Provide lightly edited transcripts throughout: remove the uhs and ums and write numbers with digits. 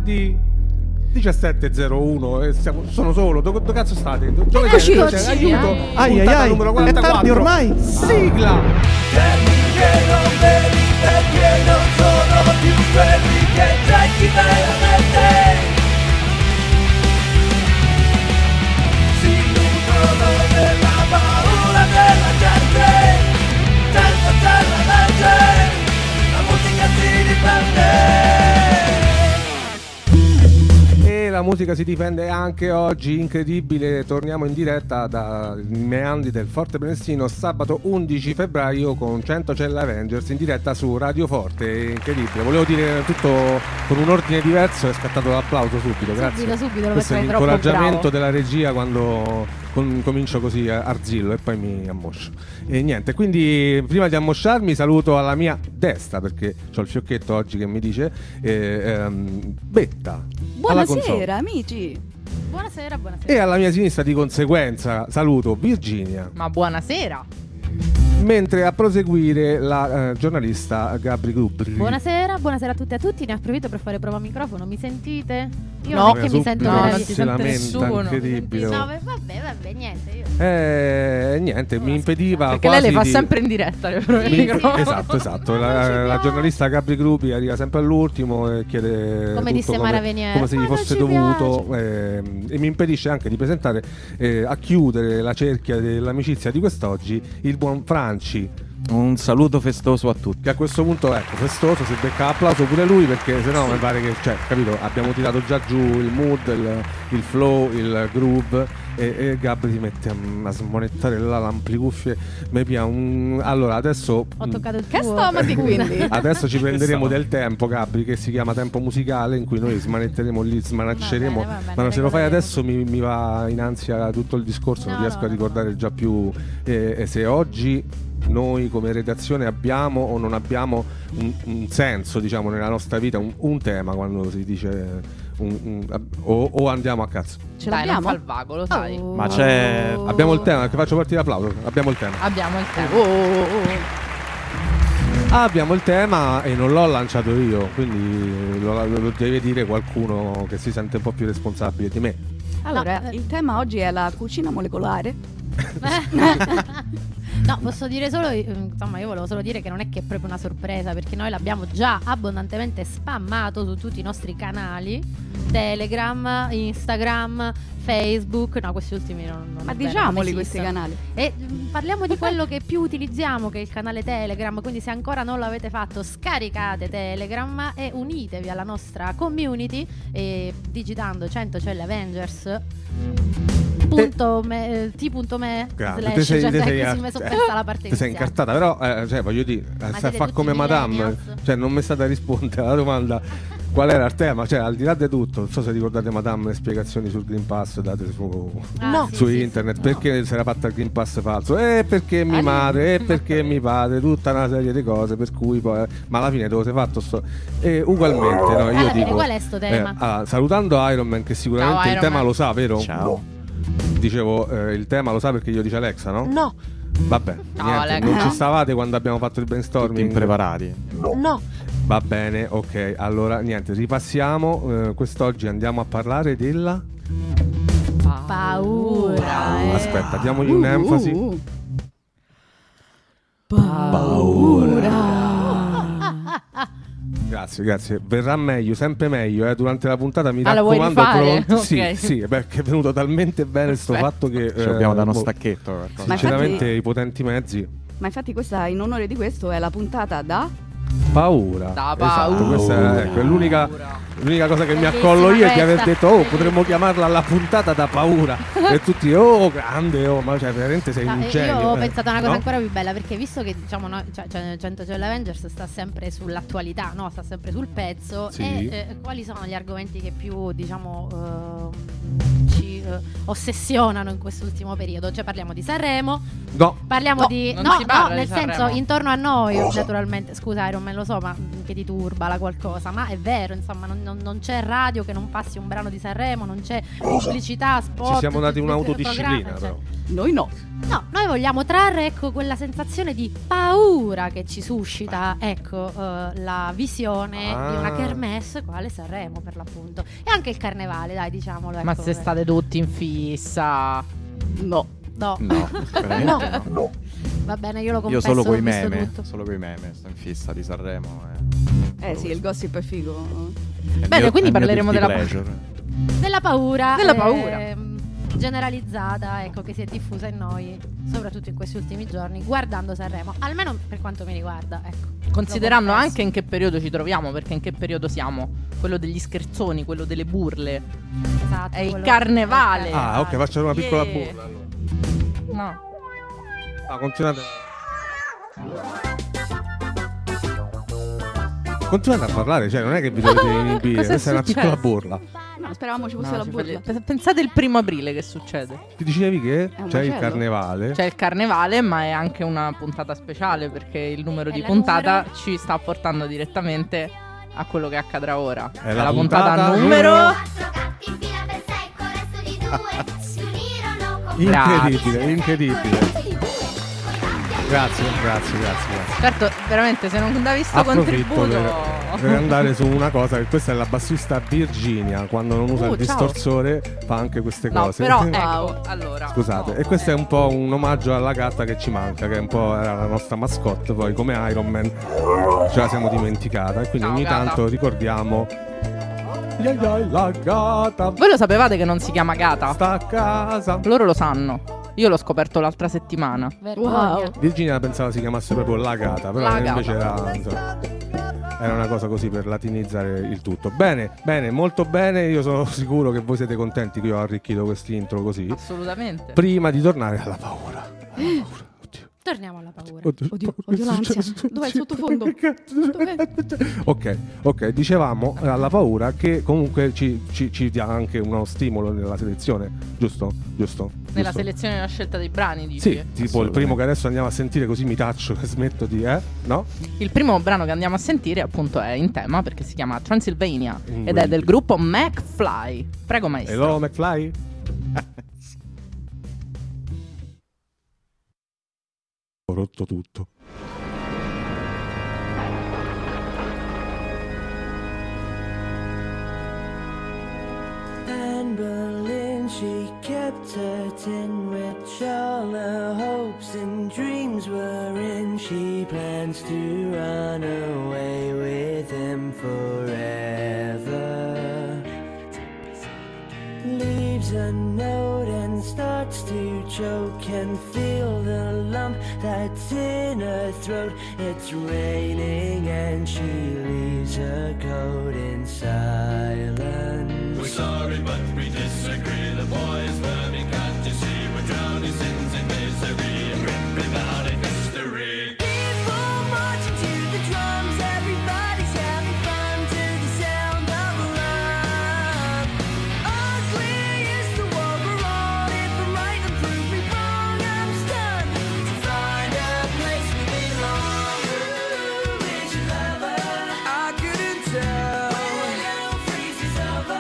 venerdì 17:01 sono solo. Dove cazzo state? Eccoci, aiuto. Numero 44. È tardi ormai. Sigla. Che non vedi perché non sono più quelli che cerchi veramente. Si nutrono della paura della gente, senza c'è la legge, la musica si difende. E la musica si difende anche oggi, incredibile. Torniamo in diretta dai meandri del Forte Prenestino sabato 11 febbraio con 100 Celle Avengers in diretta su Radio Forte. Incredibile, volevo dire tutto con un ordine diverso, è scattato l'applauso subito, grazie. Subito, questo è l'incoraggiamento della regia quando comincio così arzillo e poi mi ammoscio. E niente, quindi prima di ammosciarmi saluto alla mia destra, perché ho il fiocchetto oggi che mi dice Betta. Buonasera amici. Buonasera. E alla mia sinistra di conseguenza saluto Virginia. Ma buonasera. Mentre a proseguire la giornalista Gabri Gubri. Buonasera a tutti e a tutti. Ne approfitto per fare prova microfono. Mi sentite? Io No, non è che mi sento non si si lamenta, incredibile. No, vabbè, niente. Niente, mi impediva. Perché lei le fa sempre in diretta le prove microfono. Esatto. La giornalista Gabri Gubri arriva sempre all'ultimo e chiede come disse Mara Venier, come se gli fosse dovuto e mi impedisce anche di presentare a chiudere la cerchia dell'amicizia di quest'oggi il buon Franci. Un saluto festoso a tutti. Che a questo punto, ecco, festoso, si becca applauso pure lui, perché sennò mi pare che, capito, abbiamo tirato già giù il mood, il flow, il groove e Gabri si mette a smonettare là l'amplicuffie. Allora, adesso ho toccato il che tuo. stomati quindi. Adesso ci prenderemo del tempo, Gabri, che si chiama tempo musicale, in cui noi smanetteremo lì, smanacceremo. Va bene, ma se lo fai adesso mi va in ansia tutto il discorso, non riesco a ricordare già più se oggi noi come redazione abbiamo o non abbiamo un senso, diciamo, nella nostra vita, un tema, quando si dice o andiamo a cazzo. Ce dai, l'abbiamo? non fa il vago, lo sai. Ma c'è. Abbiamo il tema, che faccio partire l'applauso. Abbiamo il tema. Abbiamo il tema e non l'ho lanciato io, quindi lo deve dire qualcuno che si sente un po' più responsabile di me. Allora, il tema oggi è la cucina molecolare. No, posso dire solo, insomma, io volevo solo dire che non è che è proprio una sorpresa, perché noi l'abbiamo già abbondantemente spammato su tutti i nostri canali, Telegram, Instagram, Facebook. No, questi ultimi non Ma è vero, diciamoli non questi esistono. canali. E parliamo di quello che più utilizziamo, che è il canale Telegram. Quindi se ancora non l'avete fatto, scaricate Telegram e unitevi alla nostra community digitando 100 Celle Avengers t.me Grazie, /, te sei così mi sono persa la parte ti sei iniziale. incartata, però voglio dire, sta a fa come Madame, millennials. non mi è stata rispondere alla domanda qual era il tema, al di là di tutto, non so se ricordate Madame le spiegazioni sul Green Pass date su internet, perché si era fatta il Green Pass falso, perché mi madre, perché mi padre, tutta una serie di cose, per cui poi ma alla fine dove si è fatto ugualmente, no? Io dico, qual è sto tema? salutando Iron Man, che sicuramente Ciao, il tema lo sa, vero? Ciao. Dicevo, il tema lo sa perché glielo dice Alexa, no? No. Vabbè, niente, non ci stavate quando abbiamo fatto il brainstorming? Tutti impreparati. No. Va bene, ok, allora niente, ripassiamo. Quest'oggi andiamo a parlare della paura. Aspetta, diamogli un'enfasi. Paura. Grazie. Verrà meglio, sempre meglio. Durante la puntata mi lo vuoi raccomando. rifare? Sì, perché è venuto talmente bene sto fatto che Ci abbiamo da uno stacchetto. Sinceramente infatti, i potenti mezzi. Ma infatti questa, in onore di questo, è la puntata da Paura. Da Esatto, paura. questa è l'unica cosa che mi Bellissima accollo io è di aver questa. detto potremmo chiamarla la puntata da paura. E tutti grande, ma veramente sei un genio. Io ho pensato a una cosa no? ancora più bella, perché visto che diciamo noi, 100 Celle Avengers sta sempre sull'attualità, no? Sta sempre sul pezzo. Sì. E quali sono gli argomenti che più diciamo ci ossessionano in quest'ultimo periodo? Parliamo di Sanremo, No. parliamo No, di non si parla nel di senso Sanremo. intorno a noi, naturalmente. Scusa Iron Man, lo so, ma che ti turba la qualcosa, ma è vero, insomma, non c'è radio che non passi un brano di Sanremo, non c'è pubblicità, spot. Ci siamo dati un'autodisciplina, programmi, però. noi no. No, noi vogliamo trarre, ecco, quella sensazione di paura che ci suscita, ecco, la visione di una kermesse quale Sanremo, per l'appunto. E anche il carnevale, dai, diciamolo. Ma ecco, se state tutti in fissa. No. No. No, veramente no. Va bene, io lo Io confesso, solo ho coi visto meme, tutto. solo coi meme, sto in fissa di Sanremo. Sì, il gossip è figo. Bene, quindi parleremo della Della paura. Della paura. Generalizzata, ecco, che si è diffusa in noi, soprattutto in questi ultimi giorni, guardando Sanremo, almeno per quanto mi riguarda, ecco. Considerando anche in che periodo ci troviamo, perché in che periodo siamo? Quello degli scherzoni, quello delle burle. Esatto, È il quello- carnevale. Ah, ok, faccio una piccola Yeah. burla allora. No. Continuate. Continuate a parlare, cioè non è che vi dovete inibire, Cosa è questa è una successo? piccola burla. No, speravamo ci fosse No, la ci burla. Pensate il 1° aprile che succede. Ti dicevi che un c'è il macello. carnevale? C'è il carnevale, ma è anche una puntata speciale perché il numero È di la puntata numero? ci sta portando direttamente a quello che accadrà ora. È la puntata puntata numero. Incredibile, incredibile. Grazie. Certo, veramente, se non davi sto Approfitto contributo. per andare su una cosa, che questa è la bassista Virginia, quando non usa il Ciao. distorsore fa anche queste No, cose. però ecco, allora. Scusate, e questo è un po' un omaggio alla gatta che ci manca, che è un po' era la nostra mascotte, poi come Iron Man ce la siamo dimenticata e quindi Ciao, ogni gata. tanto ricordiamo la gata Voi lo sapevate che non si chiama Gata? sta a casa. Loro lo sanno. Io l'ho scoperto l'altra settimana. Vergogna. Wow. Virginia pensava si chiamasse proprio la gata, però La invece gata. era una cosa così per latinizzare il tutto. Bene, molto bene, io sono sicuro che voi siete contenti che io ho arricchito questi intro così. Assolutamente. Prima di tornare alla paura. Oddio. Torniamo alla paura. Oddio, l'ansia. Dov'è il sottofondo? Ok, dicevamo alla paura che comunque ci dà anche uno stimolo nella selezione, giusto? Nella selezione e nella scelta dei brani, dici? Sì, tipo il primo che adesso andiamo a sentire, così mi taccio e smetto di... no? Il primo brano che andiamo a sentire appunto è in tema perché si chiama Transylvania ed è Incredibile. del gruppo McFly. Prego maestro. Hello McFly? Ho rotto tutto. Anne Boleyn, she kept her tin which all her hopes and dreams were in. She plans to run away with him forever. Leaves a note and starts to choke and feel the lump that's in her throat. It's raining and she leaves her coat in silence. We're sorry, but we disagree. The boy is vermin, can't you see? We're drowning sins in misery and ripping out in history. People marching to the drums, everybody's having fun to the sound of love. Ugly is the world we're on. If I'm right, then prove me wrong. I'm stunned to find a place we belong. Who is your lover? I couldn't tell. When hell freezes over.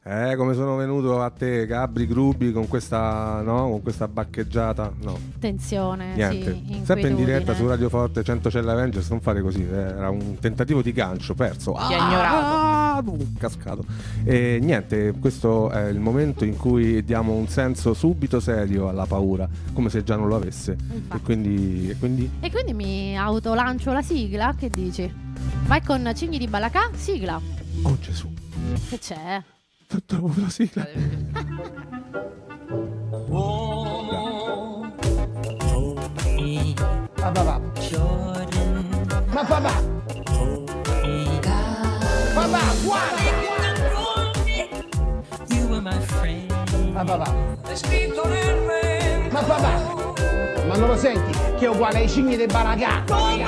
Come sono venuto a te, Gabri Grubi, con questa, no? Con questa baccheggiata. No. Tensione, Niente. sì, Sempre in diretta inquietudine. su Radio Forte 100 Celle Avengers, non fare così. Era un tentativo di gancio, perso. Ti ha ignorato. Cascato. E niente, questo è il momento in cui diamo un senso subito serio alla paura, come se già non lo avesse. Infatti. E quindi E quindi mi autolancio la sigla, che dici? Vai con Cigni di Balacà, sigla. oh Gesù, Che c'è? trovo la sigla. Ma papà. Ma papà. Papà, guarda. Ma papà. Ma papà. Ma non lo senti? Che è uguale ai cigni dei Balacà.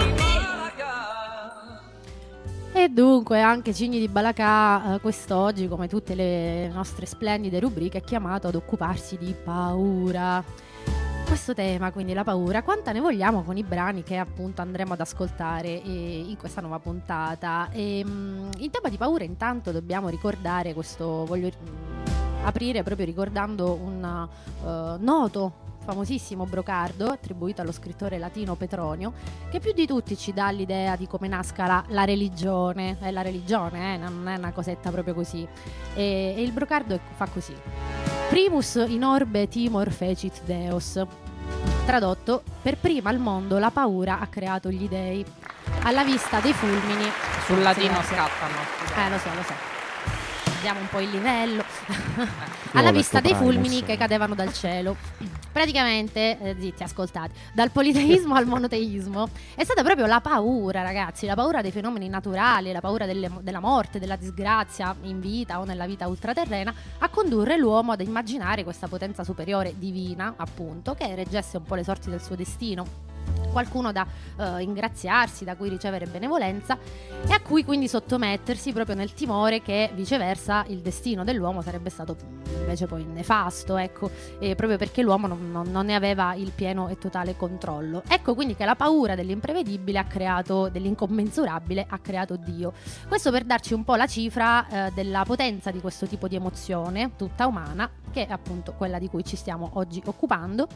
E dunque anche Cigni di Balacà quest'oggi, come tutte le nostre splendide rubriche, è chiamato ad occuparsi di paura. Questo tema, quindi la paura, quanta ne vogliamo con i brani che appunto andremo ad ascoltare in questa nuova puntata. In tema di paura intanto dobbiamo ricordare questo, voglio aprire proprio ricordando un noto, famosissimo brocardo attribuito allo scrittore latino Petronio, che più di tutti ci dà l'idea di come nasca la religione. È la religione, non è una cosetta proprio così. E il brocardo fa così: primus in orbe timor fecit Deus. Tradotto: per prima al mondo la paura ha creato gli dei. Alla vista dei fulmini. Sul latino Grazie. scattano. Lo so. Vediamo un po' il livello. Alla ho vista letto dei fulmini Primus. che cadevano dal cielo. Praticamente, zitti, ascoltate, dal politeismo al monoteismo è stata proprio la paura, ragazzi, la paura dei fenomeni naturali, la paura della morte, della disgrazia in vita o nella vita ultraterrena, a condurre l'uomo ad immaginare questa potenza superiore divina, appunto, che reggesse un po' le sorti del suo destino. Qualcuno da ingraziarsi, da cui ricevere benevolenza e a cui quindi sottomettersi, proprio nel timore che viceversa il destino dell'uomo sarebbe stato invece poi nefasto, ecco, proprio perché l'uomo non ne aveva il pieno e totale controllo. Ecco quindi che la paura dell'imprevedibile ha creato, dell'incommensurabile ha creato Dio. Questo per darci un po' la cifra della potenza di questo tipo di emozione tutta umana, che è appunto quella di cui ci stiamo oggi occupando,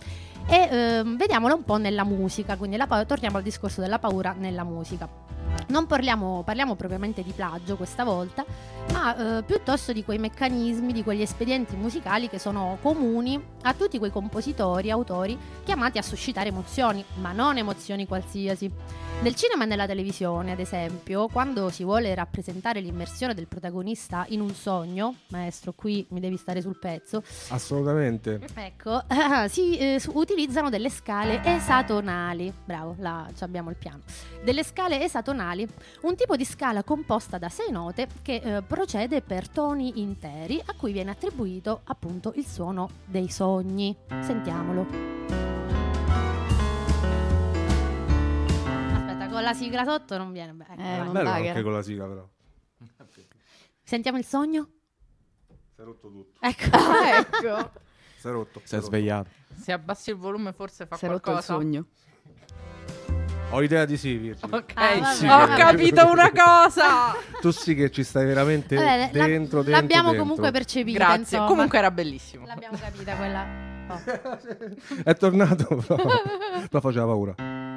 e vediamola un po' nella musica. Quindi torniamo al discorso della paura nella musica. Non parliamo propriamente di plagio questa volta, ma piuttosto di quei meccanismi, di quegli espedienti musicali che sono comuni a tutti quei compositori, autori chiamati a suscitare emozioni, ma non emozioni qualsiasi. Nel cinema e nella televisione, ad esempio, quando si vuole rappresentare l'immersione del protagonista in un sogno, maestro, qui mi devi stare sul pezzo, Assolutamente. ecco, si utilizzano delle scale esatonali. Bravo, là abbiamo il piano. Delle scale esatonali, un tipo di scala composta da 6 note che procede per toni interi, a cui viene attribuito appunto il suono dei sogni. Sentiamolo. Aspetta, con la sigla sotto non viene bene. Ecco, vai. non Bello dai, anche con la sigla, però. Sentiamo il sogno? Si è rotto tutto. Ecco. Ecco. Si è rotto. Si è svegliato. Se abbassi il volume forse fa Si è rotto il qualcosa. sogno. Ho idea di sì, Virgil. Ok, vabbè, ho vabbè. capito una cosa. Tu sì che ci stai veramente Vabbè, dentro. l'abbiamo dentro. comunque percepita. Grazie. Insomma. Comunque era bellissimo. L'abbiamo capita quella. Oh. È tornato, però faceva paura.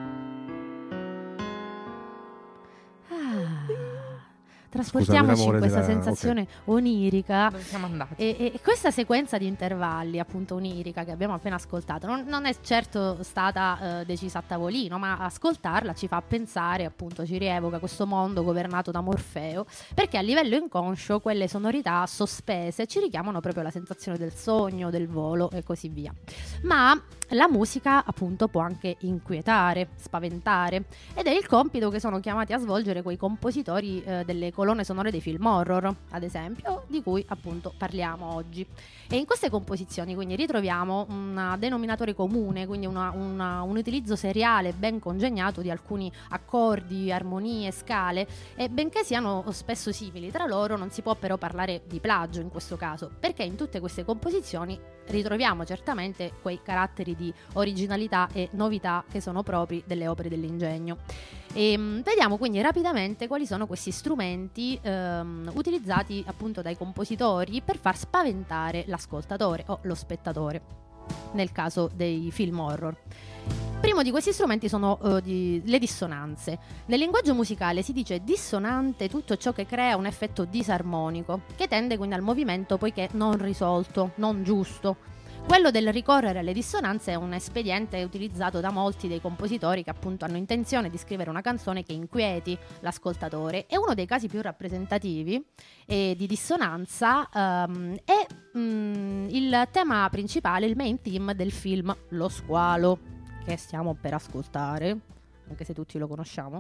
Trasportiamoci Scusami, in l'amore questa della- sensazione onirica. Dove siamo andati? E questa sequenza di intervalli, appunto onirica, che abbiamo appena ascoltato, non è certo stata decisa a tavolino, ma ascoltarla ci fa pensare, appunto, ci rievoca questo mondo governato da Morfeo, perché a livello inconscio quelle sonorità sospese ci richiamano proprio la sensazione del sogno, del volo e così via. Ma la musica, appunto, può anche inquietare, spaventare, ed è il compito che sono chiamati a svolgere quei compositori delle colonne sonore dei film horror, ad esempio, di cui appunto parliamo oggi. E in queste composizioni quindi ritroviamo un denominatore comune, quindi un utilizzo seriale ben congegnato di alcuni accordi, armonie, scale, e benché siano spesso simili tra loro non si può però parlare di plagio in questo caso, perché in tutte queste composizioni ritroviamo certamente quei caratteri di originalità e novità che sono propri delle opere dell'ingegno. Vediamo quindi rapidamente quali sono questi strumenti utilizzati appunto dai compositori per far spaventare l'ascoltatore o lo spettatore nel caso dei film horror. Primo di questi strumenti sono le dissonanze. Nel linguaggio musicale si dice dissonante tutto ciò che crea un effetto disarmonico, che tende quindi al movimento poiché non risolto, non giusto. Quello del ricorrere alle dissonanze è un espediente utilizzato da molti dei compositori che appunto hanno intenzione di scrivere una canzone che inquieti l'ascoltatore, e uno dei casi più rappresentativi di dissonanza è il tema principale, il main theme del film Lo Squalo, che stiamo per ascoltare, anche se tutti lo conosciamo.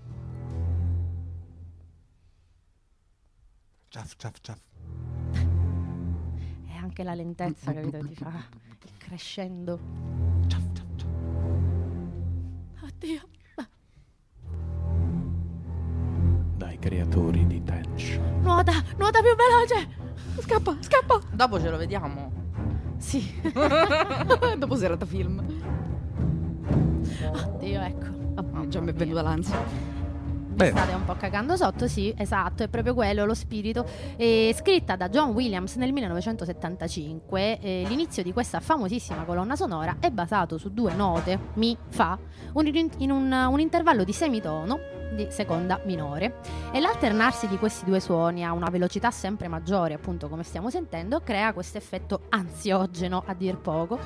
Ciaf, ciaf, ciaf. E anche la lentezza, capito? Ti fa il crescendo. Ciaf, ciaf, ciaf. Oddio. Dai creatori di Tension. Nuota più veloce. Scappa. Dopo ce lo vediamo. Sì. Dopo serata film. Oddio, ecco. Già mi è venuta l'ansia. Mi state un po' cagando sotto, sì, esatto, è proprio quello lo spirito. Scritta da John Williams nel 1975, l'inizio di questa famosissima colonna sonora è basato su 2 note, mi, fa, in un intervallo di semitono di seconda minore, e l'alternarsi di questi 2 suoni a una velocità sempre maggiore, appunto come stiamo sentendo, crea questo effetto ansiogeno a dir poco.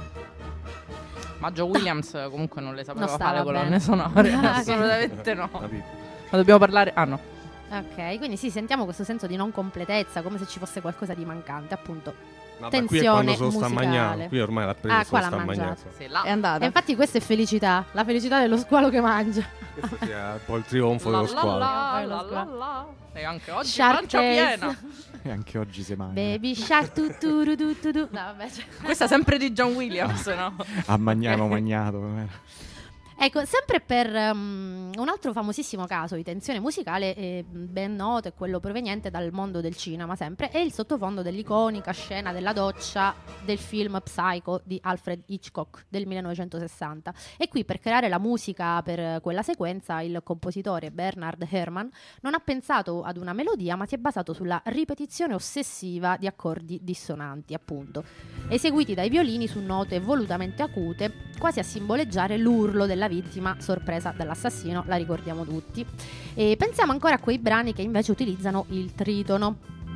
Ma Joe Williams comunque non le sapeva Non stava fare colonne bene. sonore. Ah, Assolutamente no. Capito? Ma dobbiamo parlare. Ah no. Ok, quindi sì, sentiamo questo senso di non completezza, come se ci fosse qualcosa di mancante, appunto. Vabbè, qui è quando Tensione se lo sta musicale. mangiando. Qui ormai l'ha preso, Ah, se qua lo l'ha sta mangiato. mangiando. Sì, là. È andata. E infatti questa è felicità, la felicità dello squalo che mangia. Questo sì, è un po' il trionfo dello squalo. E anche oggi Shark pancia face. piena. E anche oggi si mangia. Baby shark tuturu tuturu. No, vabbè, cioè. Questa sempre di John Williams, no? Abbiamo magnato. Ecco, sempre per un altro famosissimo caso di tensione musicale, ben noto, è quello proveniente dal mondo del cinema, sempre, è il sottofondo dell'iconica scena della doccia del film Psycho di Alfred Hitchcock del 1960. E qui, per creare la musica per quella sequenza, il compositore Bernard Herrmann non ha pensato ad una melodia, ma si è basato sulla ripetizione ossessiva di accordi dissonanti, appunto, eseguiti dai violini su note volutamente acute, quasi a simboleggiare l'urlo della vittima sorpresa dall'assassino, la ricordiamo tutti. E pensiamo ancora a quei brani che invece utilizzano il tritono.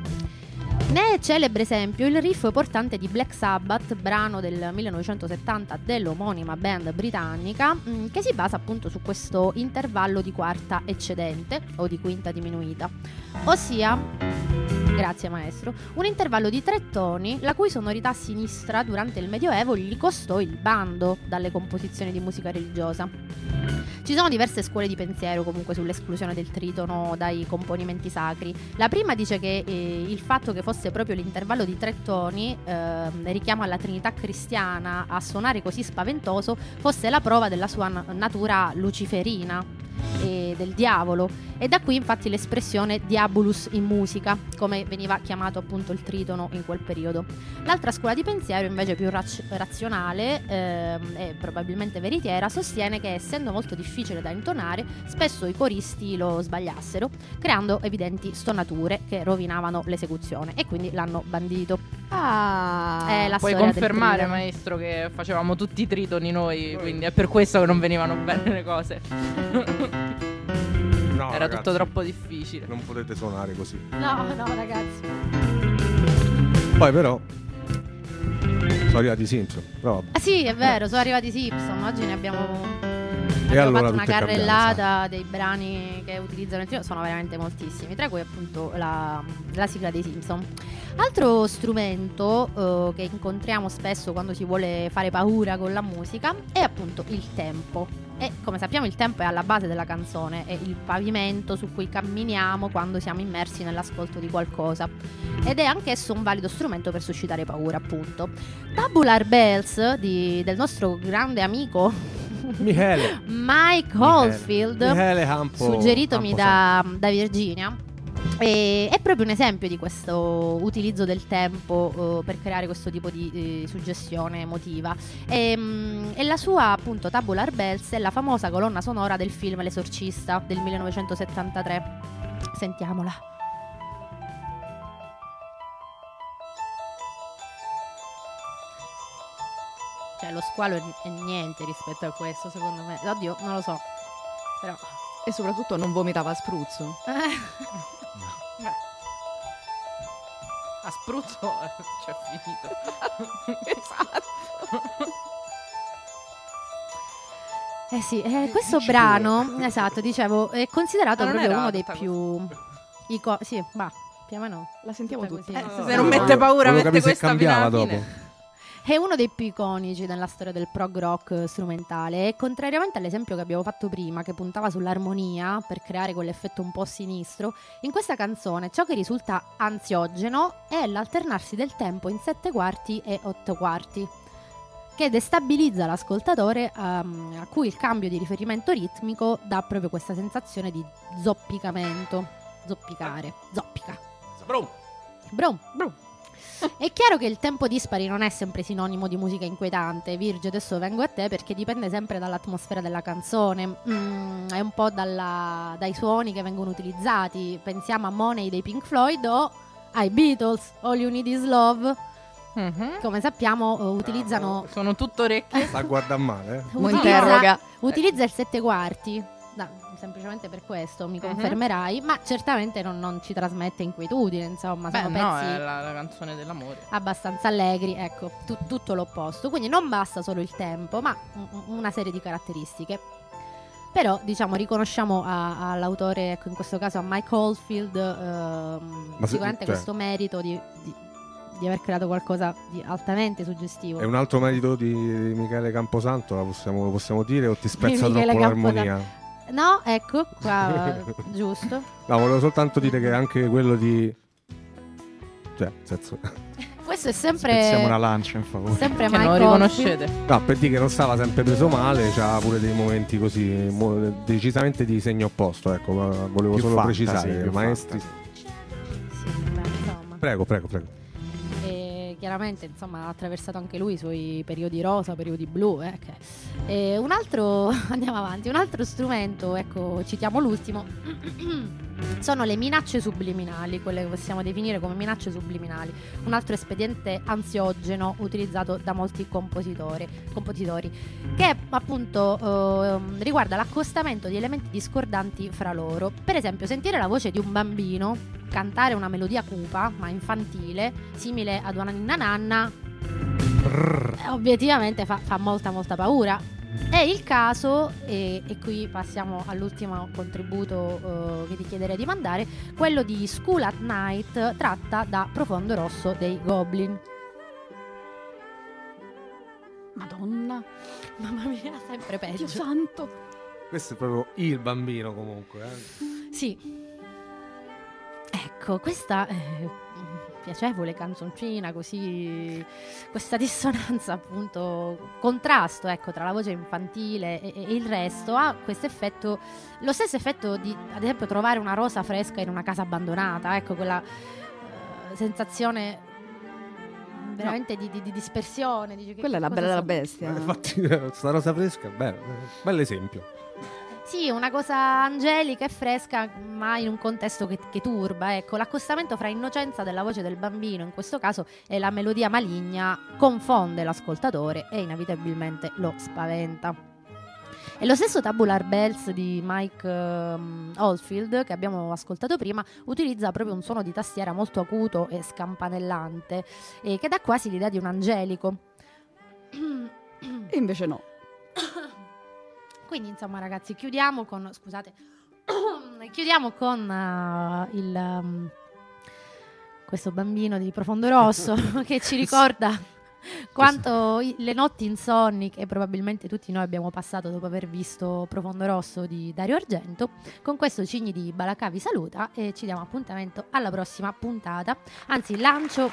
Ne è celebre esempio il riff portante di Black Sabbath, brano del 1970 dell'omonima band britannica, che si basa appunto su questo intervallo di quarta eccedente o di quinta diminuita, ossia, grazie maestro, un intervallo di 3 toni la cui sonorità sinistra durante il Medioevo gli costò il bando dalle composizioni di musica religiosa. Ci sono diverse scuole di pensiero comunque sull'esclusione del tritono dai componimenti sacri. La prima dice che il fatto che fosse proprio l'intervallo di 3 toni, richiama la Trinità cristiana, a suonare così spaventoso fosse la prova della sua natura luciferina e del diavolo, e da qui infatti l'espressione diabolus in musica, come veniva chiamato appunto il tritono in quel periodo. L'altra scuola di pensiero, invece più razionale e probabilmente veritiera, sostiene che essendo molto difficile da intonare, spesso i coristi lo sbagliassero, creando evidenti stonature che rovinavano l'esecuzione, e quindi l'hanno bandito. È la Puoi storia del confermare, tritono. maestro, che facevamo tutti i tritoni noi, quindi è per questo che non venivano bene le cose. No, Era ragazzi, tutto troppo difficile. non potete suonare così. No, ragazzi. Poi però sono arrivati i Simpson. Però vabbè. Ah sì, è vero, sono arrivati i Simpson. Oggi ne abbiamo allora fatto una tutto è cambiato, carrellata dei brani che utilizzano il tritono. Sono veramente moltissimi, tra cui appunto la sigla dei Simpson. Altro strumento che incontriamo spesso quando si vuole fare paura con la musica è appunto il tempo. E come sappiamo il tempo è alla base della canzone, è il pavimento su cui camminiamo quando siamo immersi nell'ascolto di qualcosa, ed è anch'esso un valido strumento per suscitare paura, appunto. Tubular Bells del nostro grande amico Michele Mike Oldfield, Michele Campo, suggeritomi Campo da Virginia, È proprio un esempio di questo utilizzo del tempo per creare questo tipo di suggestione emotiva. E la sua, appunto, Tubular Bells è la famosa colonna sonora del film L'Esorcista del 1973. Sentiamola. Cioè, lo squalo è niente rispetto a questo, secondo me. Oddio, non lo so. Però E soprattutto non vomitava a spruzzo. A spruzzo c'è finito. Esatto. sì, questo brano, esatto, dicevo, è considerato Ma non proprio era uno dei tutta più sì, va, più o meno. La sentiamo Tutta tutti. così. Se non mette paura, Volevo mette capire se questa fino alla cambiava fine. dopo. È uno dei più iconici nella storia del prog rock strumentale e contrariamente all'esempio che abbiamo fatto prima, che puntava sull'armonia per creare quell'effetto un po' sinistro, in questa canzone ciò che risulta ansiogeno è l'alternarsi del tempo in 7 quarti e 8 quarti, che destabilizza l'ascoltatore, a cui il cambio di riferimento ritmico dà proprio questa sensazione di zoppicamento. Zoppicare, zoppica. Brum. Brum. È chiaro che il tempo dispari non è sempre sinonimo di musica inquietante. Virgil, adesso vengo a te, perché dipende sempre dall'atmosfera della canzone, è un po' dai suoni che vengono utilizzati. Pensiamo a Money dei Pink Floyd o ai Beatles, All You Need Is Love. Come sappiamo utilizzano Sono tutto orecchie. Sta a guardare male, Mo interroga. utilizza il 7 quarti. No, semplicemente per questo mi confermerai, ma certamente non ci trasmette inquietudine, insomma, Beh, sono no, pezzi è la canzone dell'amore. abbastanza allegri, ecco, tutto l'opposto. Quindi non basta solo il tempo, ma una serie di caratteristiche. Però, diciamo, riconosciamo all'autore, ecco, in questo caso a Mike Oldfield, sicuramente questo merito di aver creato qualcosa di altamente suggestivo. È un altro merito di Michele Camposanto, lo possiamo dire, o ti spezza Michele troppo Camposanto. l'armonia? No, ecco, qua, giusto. No, volevo soltanto dire che anche quello di... Cioè, nel senso... Questo è Spezziamo sempre una lancia in favore. sempre Che Mike non Oldfield. riconoscete. No, per dire che non stava sempre preso male, c'ha pure dei momenti così decisamente di segno opposto, ecco, volevo Più solo fantasy, precisare, più maestri. Sì, beh, insomma. Prego. E chiaramente, insomma, ha attraversato anche lui i suoi periodi rosa, periodi blu. E un altro, andiamo avanti, un altro strumento, ecco, citiamo l'ultimo, sono le minacce subliminali, quelle che possiamo definire come minacce subliminali, un altro espediente ansiogeno utilizzato da molti compositori, che appunto riguarda l'accostamento di elementi discordanti fra loro. Per esempio, sentire la voce di un bambino cantare una melodia cupa ma infantile, simile ad una ninna nanna, obiettivamente fa molta paura. È il caso, e qui passiamo all'ultimo contributo che ti chiederei di mandare, quello di School at Night, tratta da Profondo Rosso dei Goblin. Madonna, Mamma mia, sempre Dio peggio. santo. Questo è proprio il bambino comunque. Sì. Ecco, questa piacevole canzoncina, così, questa dissonanza, appunto, contrasto, ecco, tra la voce infantile e il resto, ha questo effetto, lo stesso effetto di, ad esempio, trovare una rosa fresca in una casa abbandonata, ecco, quella sensazione veramente di dispersione. Dici, Quella è la cosa bella della so? bestia. Infatti, sta rosa fresca, bell'esempio. Sì, una cosa angelica e fresca, ma in un contesto che turba. Ecco, l'accostamento fra innocenza della voce del bambino, in questo caso, e la melodia maligna, confonde l'ascoltatore e inevitabilmente lo spaventa. E lo stesso Tubular Bells di Mike Oldfield, che abbiamo ascoltato prima, utilizza proprio un suono di tastiera molto acuto e scampanellante, che dà quasi l'idea di un angelico. E invece no. Quindi, insomma, ragazzi, chiudiamo con questo bambino di Profondo Rosso che ci ricorda quanto le notti insonni che probabilmente tutti noi abbiamo passato dopo aver visto Profondo Rosso di Dario Argento. Con questo Cigni di Balacà vi saluta e ci diamo appuntamento alla prossima puntata. Anzi, lancio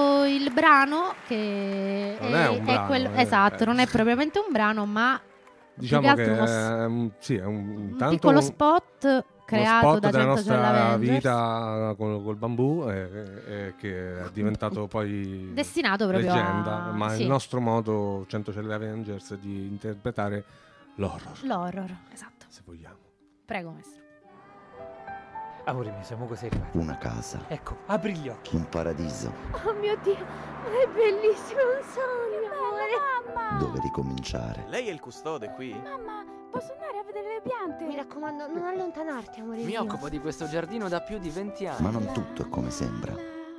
il brano che Non è un brano, quello, esatto, non è propriamente un brano, ma Diciamo Più che che altro è un un piccolo spot uno creato spot da della 100 Cell nostra Avengers, vita col bambù che è diventato poi destinato proprio leggenda, a ma sì, il nostro modo 100 Cell Avengers di interpretare l'horror, l'horror, esatto. se vogliamo. Prego, maestro. Amore mio, siamo così arrivati. Una casa, Ecco, apri gli occhi. un paradiso Oh mio Dio, è bellissimo, è un sogno, amore. Mamma! dove ricominciare. Lei è il custode qui? Mamma, posso andare a vedere le piante? Mi raccomando, non allontanarti, amore Mi mio. occupo di questo giardino da più di 20 anni. Ma non tutto è come sembra.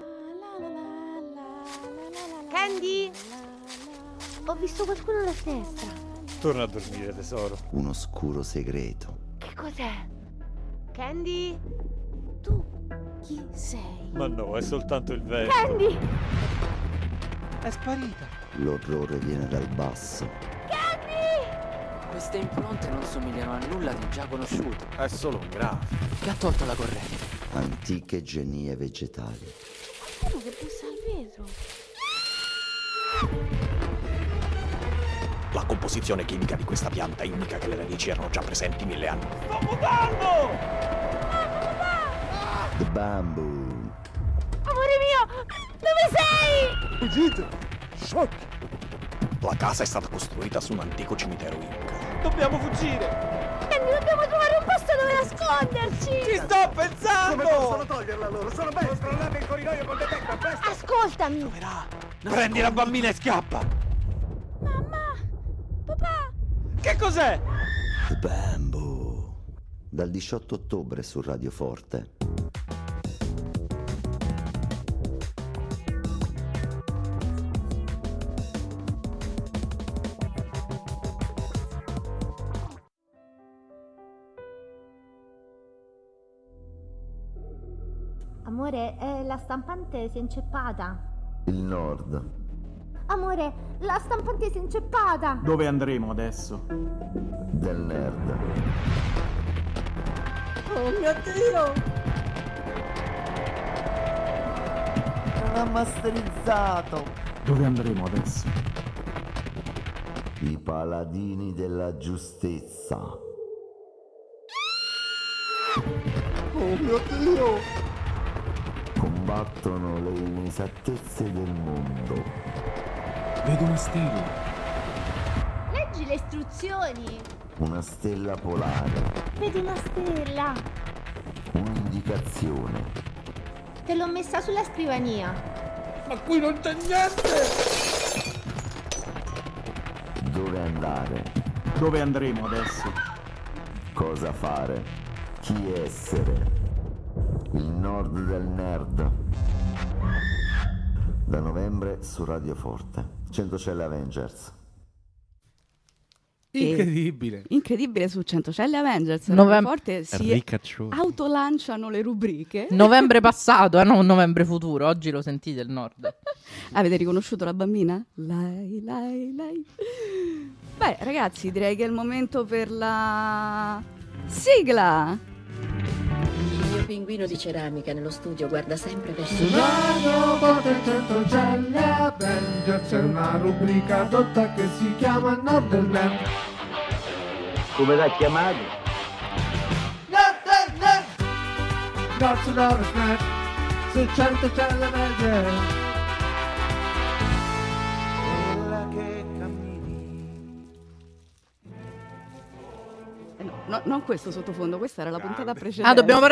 Candy! Ho visto qualcuno alla finestra. Torna a dormire, tesoro. Un oscuro segreto. Che cos'è? Candy? Tu chi sei? Ma no, è soltanto il vento. Candy! È sparita. L'orrore viene dal basso. Candy! Queste impronte non somigliano a nulla di già conosciuto. È solo un grafo. Che ha tolto la corrente. Antiche genie vegetali. Qualcuno che bussa al vetro. La composizione chimica di questa pianta indica che le radici erano già presenti 1000 anni. Sto mutando! The Bamboo. Amore mio, dove sei? Fuggite! Sciocchi! La casa è stata costruita su un antico cimitero Inca. Dobbiamo fuggire! Candy, dobbiamo trovare un posto dove nasconderci. Ci sto pensando! Come possono toglierla loro? Sono bestie! Controllate il corridoio col detector, presto! Ascoltami. Troverà! Prendi la bambina e scappa! Mamma! Papà! Che cos'è? The Bamboo. Dal 18 ottobre su Radio Forte. Amore, la stampante si è inceppata. Il Nord. Amore, la stampante si è inceppata. Dove andremo adesso? Del Nerd. Oh mio Dio! Non ha masterizzato. Dove andremo adesso? I paladini della giustezza. Oh mio Dio! Combattono le inesattezze del mondo. Vedo una stella. Leggi le istruzioni. Una stella polare. Vedi una stella. Un'indicazione. Te l'ho messa sulla scrivania. Ma qui non c'è niente! Dove andare? Dove andremo adesso? Cosa fare? Chi essere? Il Nord del Nerd. Da novembre su Radio Forte. 100 Cell Avengers. Incredibile su 100 Cell Avengers. Forte si Ricaccione. autolanciano le rubriche. Novembre passato, non novembre futuro. Oggi lo sentite il Nord. Avete riconosciuto la bambina? Lei. Beh, ragazzi, direi che è il momento per la sigla. Il mio pinguino di ceramica nello studio guarda sempre verso Radio Forte 100 Cell Avengers, c'è una rubrica dotta che si chiama Nord del Nerd. Come l'ha chiamato? Nord su Nord Nerd, su 100 Cell Avengers. Quella che cammini. No, non questo sottofondo, questa era la puntata precedente. Dobbiamo